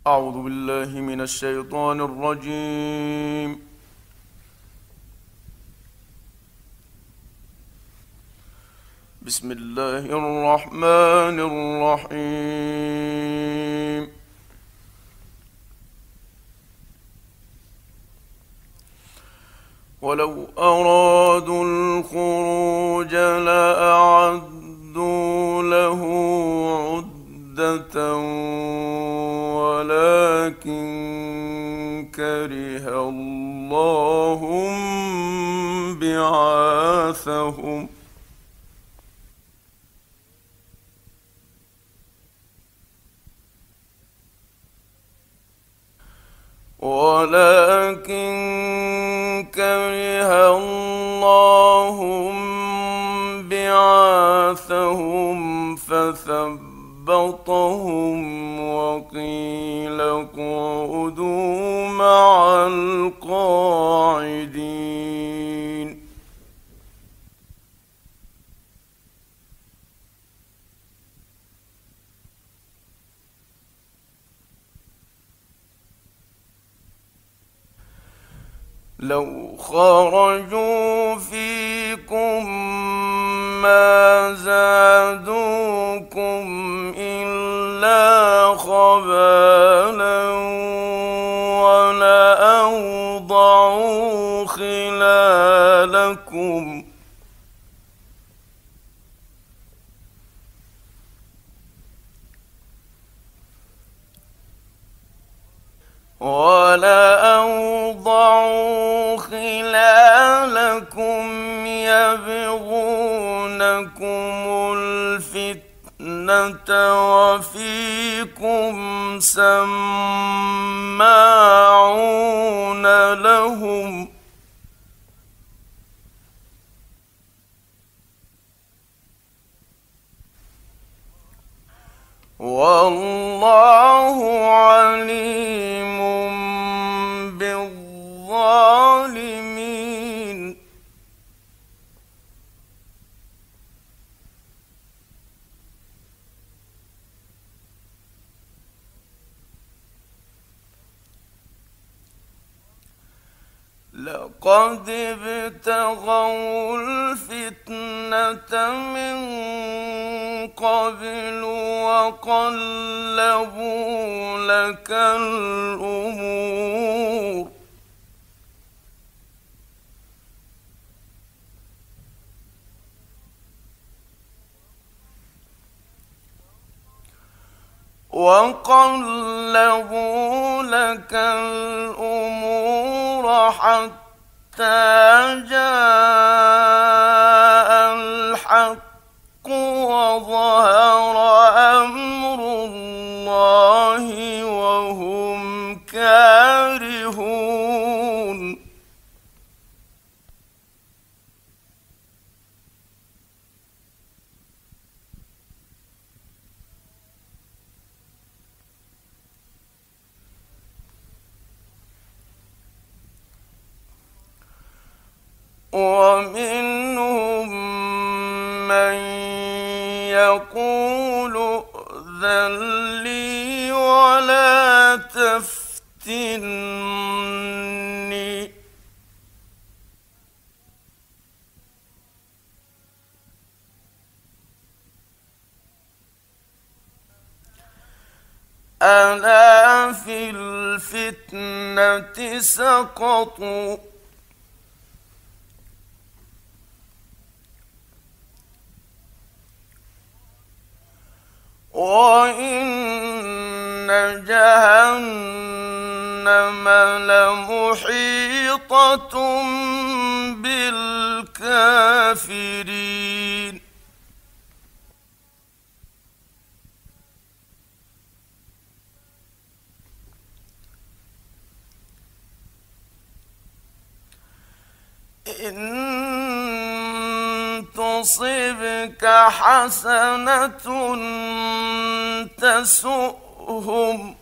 أعوذ بالله من الشيطان الرجيم. بسم الله الرحمن الرحيم. ولو أرادوا الخروج لأعدوا له عدة ولكن كره الله بعاثهم ولكن كره الله بعاثهم فثبطهم وقيل اقعدوا مع القاعدين. لو خرجوا فيكم ما زادوكم إلا خبالا ولأوضعوا خلالكم يبغونكم الفتنة وفيكم سماعون لهم والله عليم بالظالمين. لقد ابتغوا الفتنة من قبل وقلبوا لك الأمور حتى جاء الحق وظهر أمر الله وهم كارهون. ومنهم من يقول ائذن لي ولا تفتني ألا في الفتنة سقطوا وإن جهنم لمحيطة بالكافرين. إن تصبك حسنة تسؤهم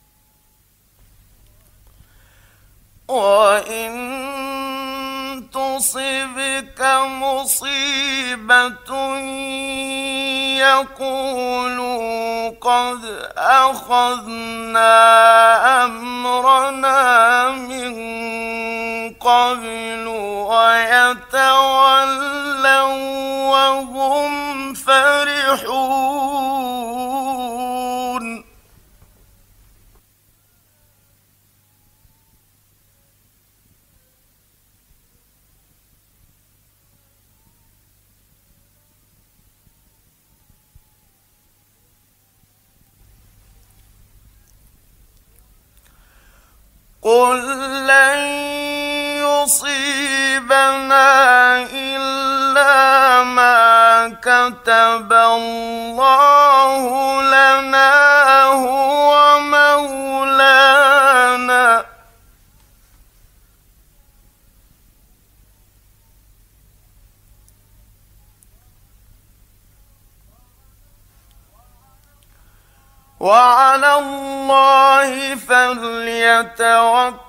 وإن تصبك مصيبة يقولوا قد أخذنا أمرنا من قبل ويتولوا وهم فرحون. قل لن يصيبنا إلا ما كتب الله لنا هو مولانا وعلى الله فليتوكل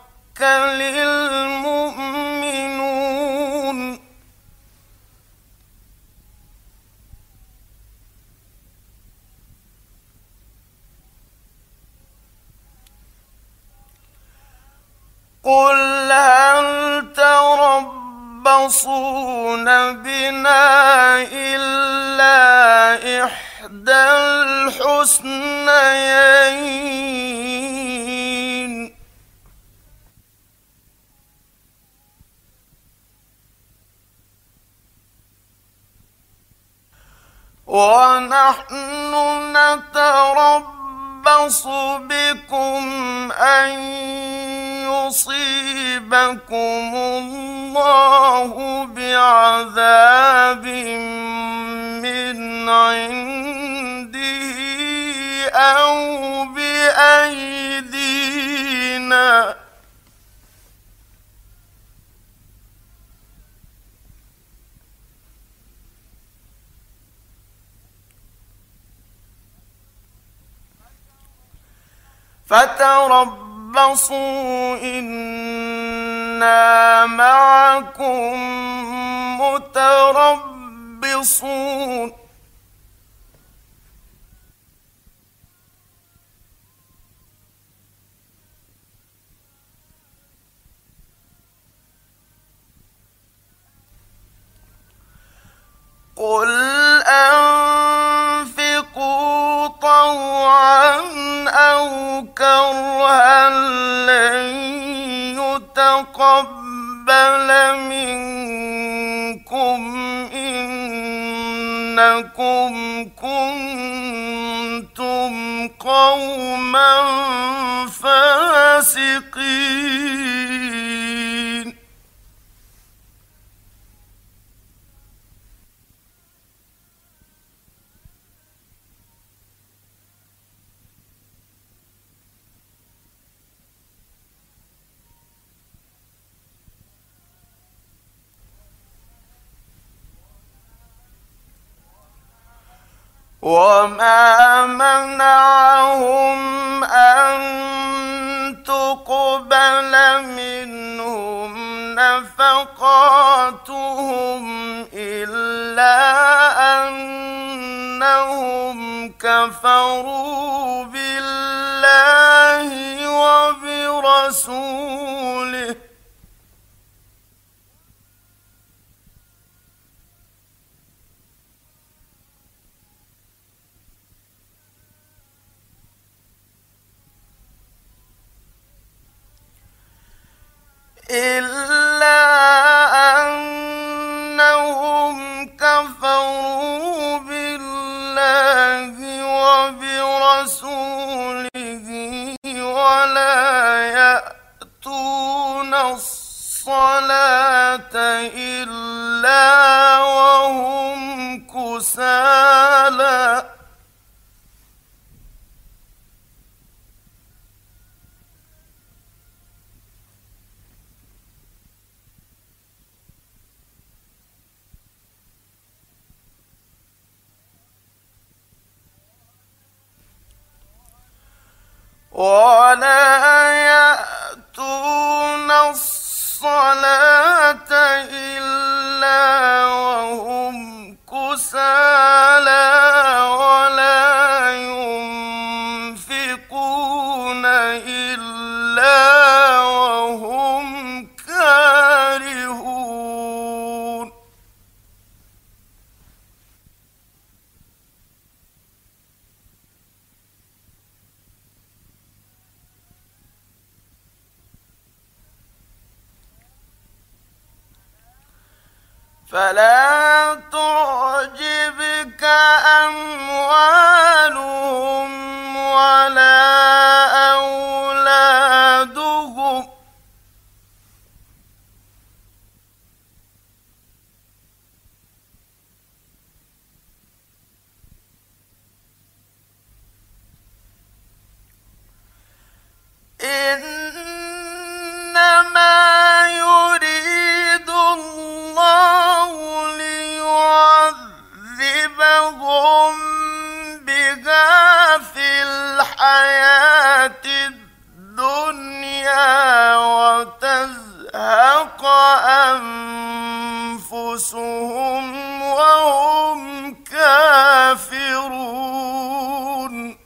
المؤمنون. قل هل تربصون بنا إلا إحدى الحسنيين ونحن نتربص بكم أن يصيبكم الله بعذاب من عنده أو بأيدينا فتربصوا إنا معكم متربصون. قل أنفقوا طوعا أو كرها لن يتقبل منكم إنكم كنتم قوما فاسقين. وما منعهم أن تقبل منهم نفقاتهم إلا أنهم كفروا بالله وبرسوله إلا أنهم كفروا بالله وبرسوله ولا يأتون الصلاة إلا وهم كسالى ولا يأتون الصلاة إلا فلا تعجبك أموالهم ولا أولادهم إنما يريد الله ليعذبهم بها في الحياة الدنيا وتزهق أنفسهم وهم كافرون.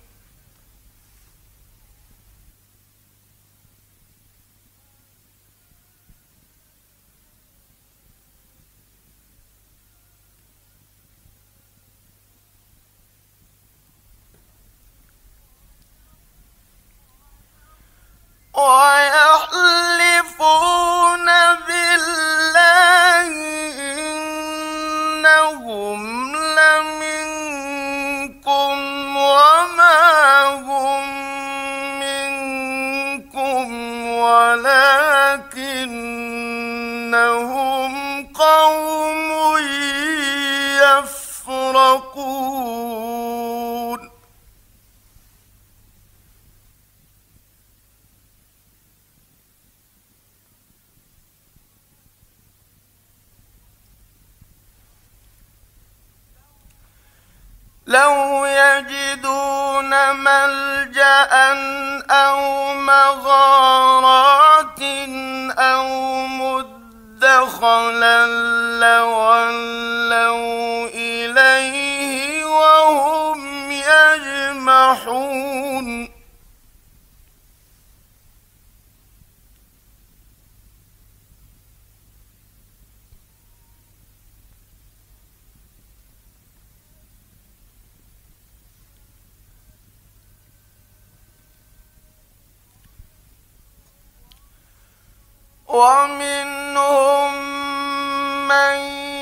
ويحلفون بالله إنهم لمنكم وما هم منكم ولكنهم قوم يفرقون. لو يجدون ملجأ أو مغارات أو مدخلا لولوا إليه وهم يجمحون. ومنهم من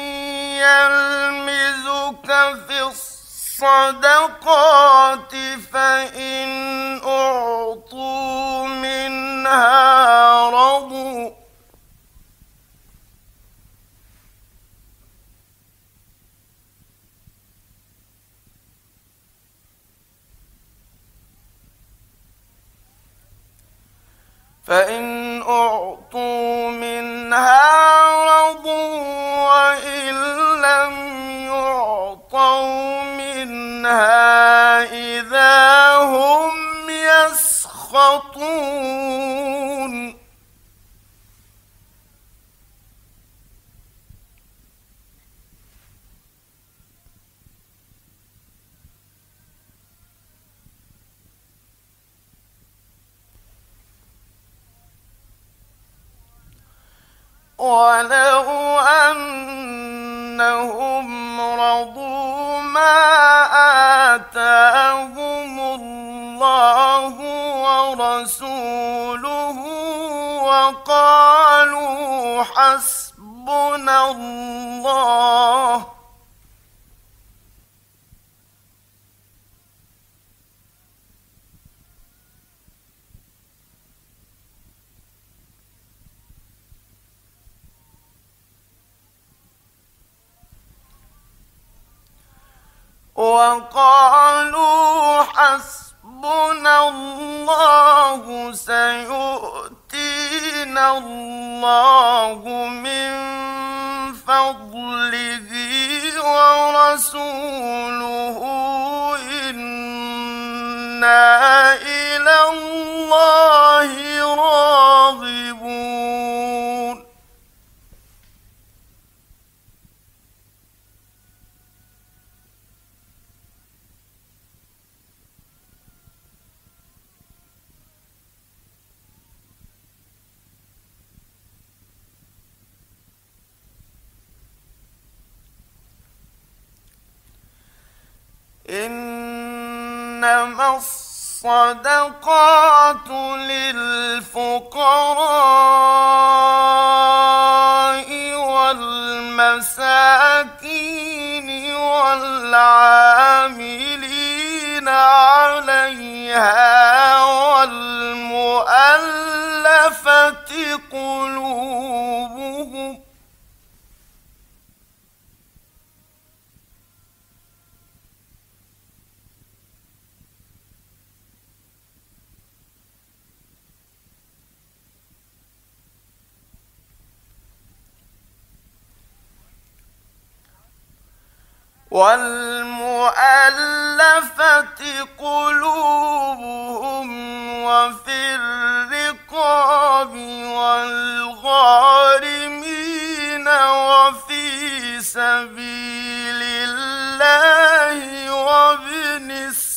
يلمزك في الصدقات فإن أعطوا منها رضوا وإن لم يعطوا منها إذا هم يسخطون. ولو أنهم رضوا ما آتاهم الله ورسوله وقالوا حسبنا الله سيؤتينا الله من فضله ورسوله إنا إلى الله راغبون. إنما الصدقات للفقراء والمساكين والمساكين والعاملين عليها والمؤلفة قلوبهم وفي الرقاب والغارمين وفي سبيل الله وابن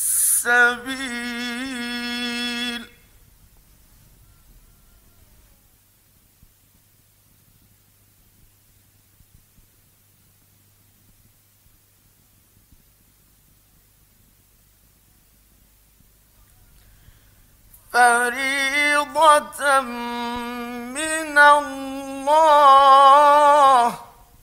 السبيل فريضة من الله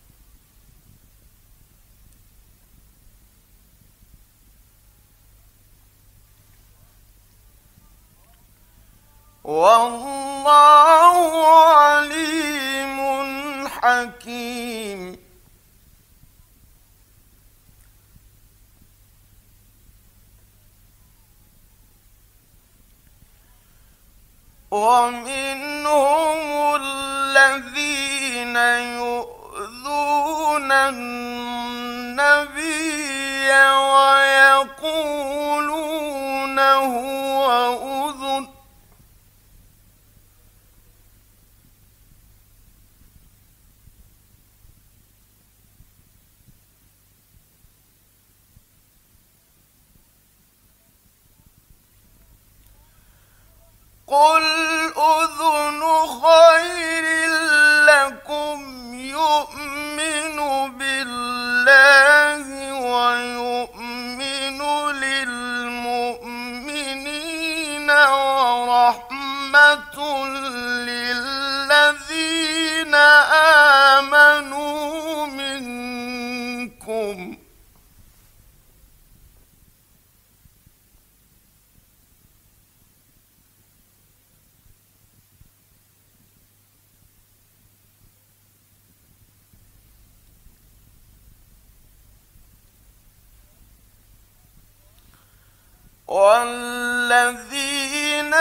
والله عليم حكيم ومنهم الذين يؤذون النبي ويقولون هو أذن قل أذن خير لكم يؤمن بالله ويؤمن للمؤمنين ورحمة للذين آمنوا منكم والذين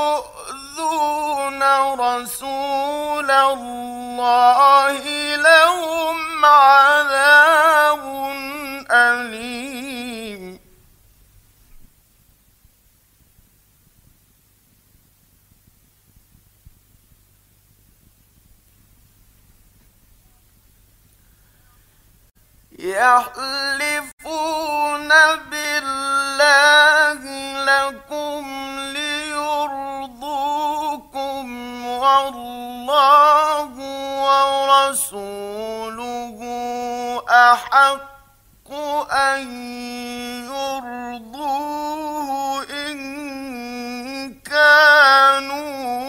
يؤذون رسول الله لهم عذاب أليم يحلفون بالله لكم ليرضوكم والله ورسوله أحق أن يرضوه إن كانوا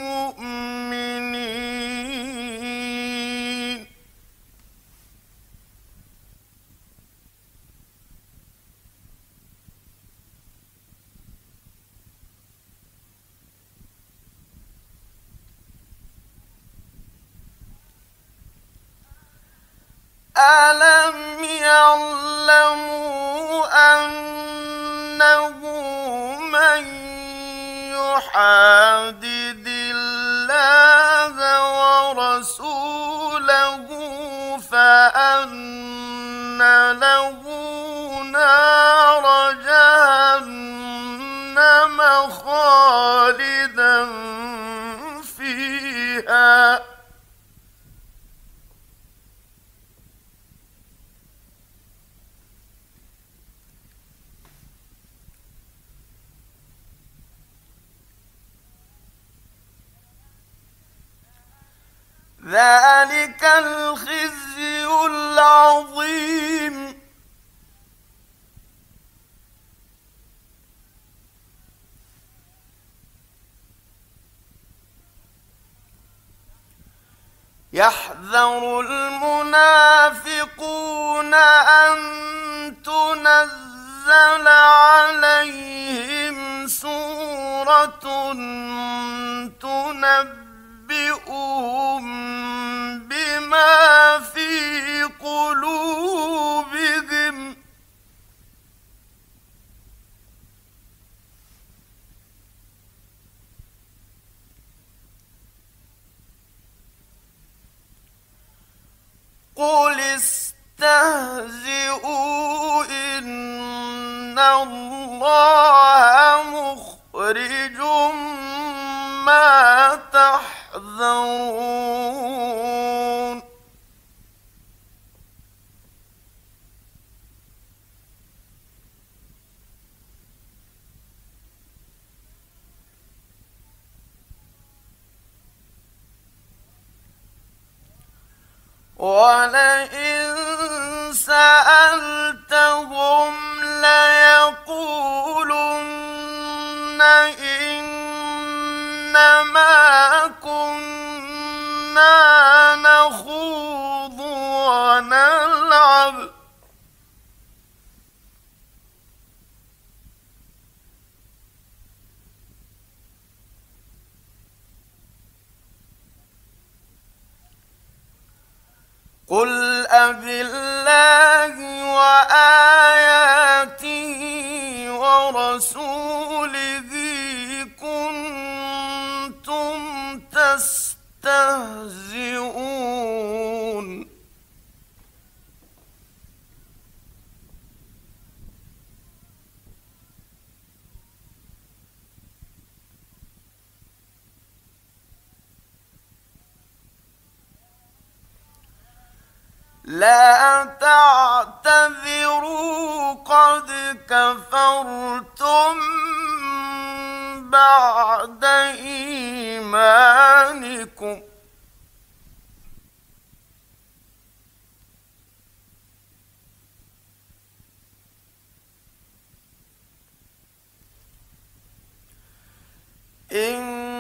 مؤمنين ألم يعلموا أنه من يحادد الله ورسوله فأن له نار جهنم خالدا فيها ذلك الخزي العظيم يحذر يحذر المنافقون أن تنزل عليهم سورة تنبئهم بما في قلوبهم. قل استهزئوا إن الله مخرج ما تحذرون. ولئن سألتهم ليقولن إنما كنا نخوض ونلعب قل أبالله وآياته ورسوله كنتم تستهزئون. لا تعتذروا قد كفرتم بعد إيمانكم إن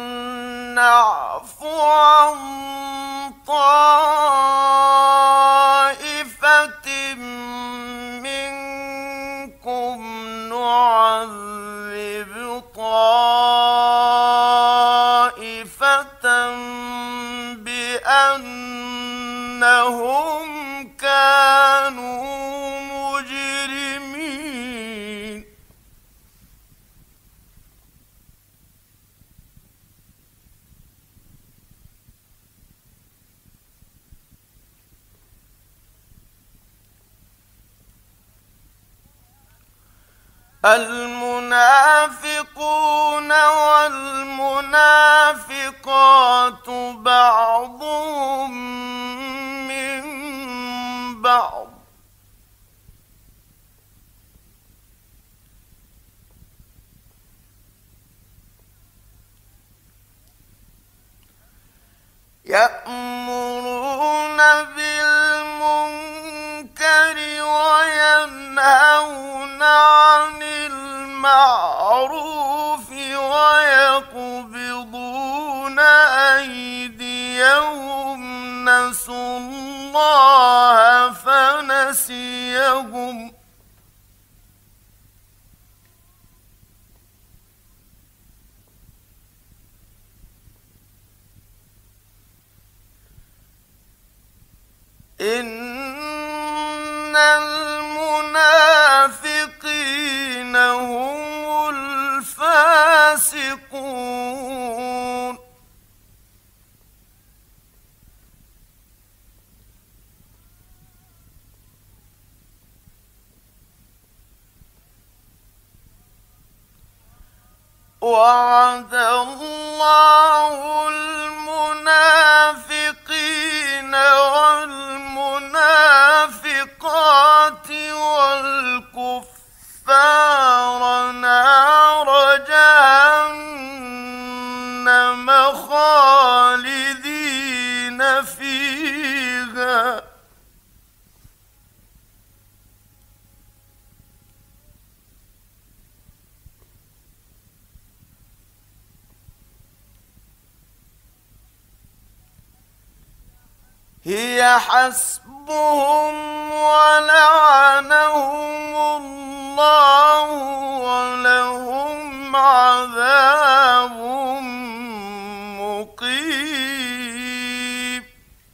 نعفو عن طائفة منكم نعذب طائفة بأنهم كانوا مجرمين. المنافقون والمنافقات بعضهم من بعض يأمرون بالمنكر وينهون عن المعروف ويقبضون أيديهم نسوا الله فنسيهم إن المنافقين هم الفاسقون. وعد الله المنافقين والمنافقات والكفار نار جهنم خالدين فيها هي حسبهم ولعنهم الله ولهم عذاب مقيم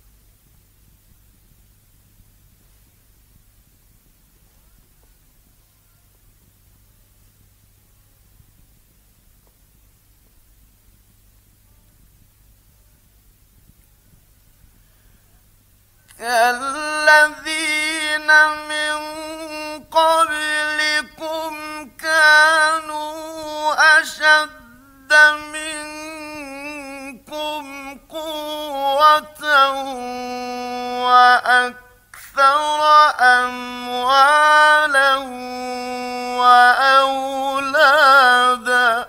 كالذين من قبلكم كانوا أشد منكم قوة وأكثر أموالا وأولادا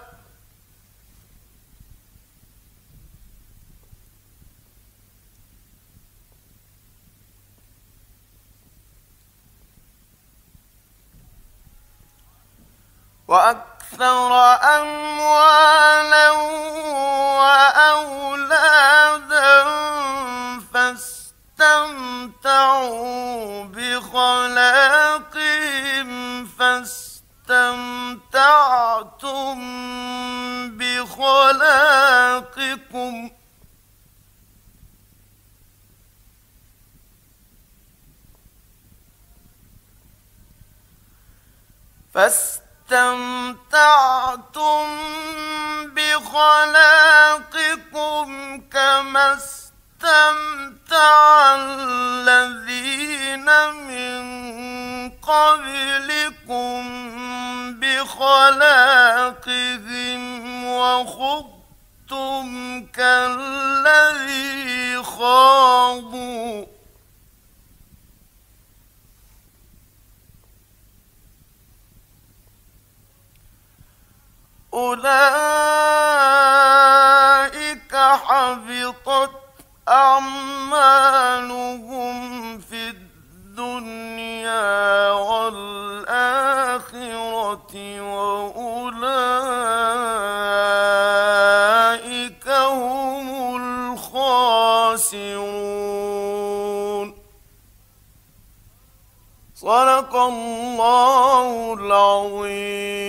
فاستمتعوا بخلاقهم فاستمتعتم بخلاقكم كما استمتع الذين من قبلكم بخلاقهم وخضتم كالذي خاضوا أولئك حبطت أعمالهم في الدنيا والآخرة وأولئك هم الخاسرون. صدق الله العظيم.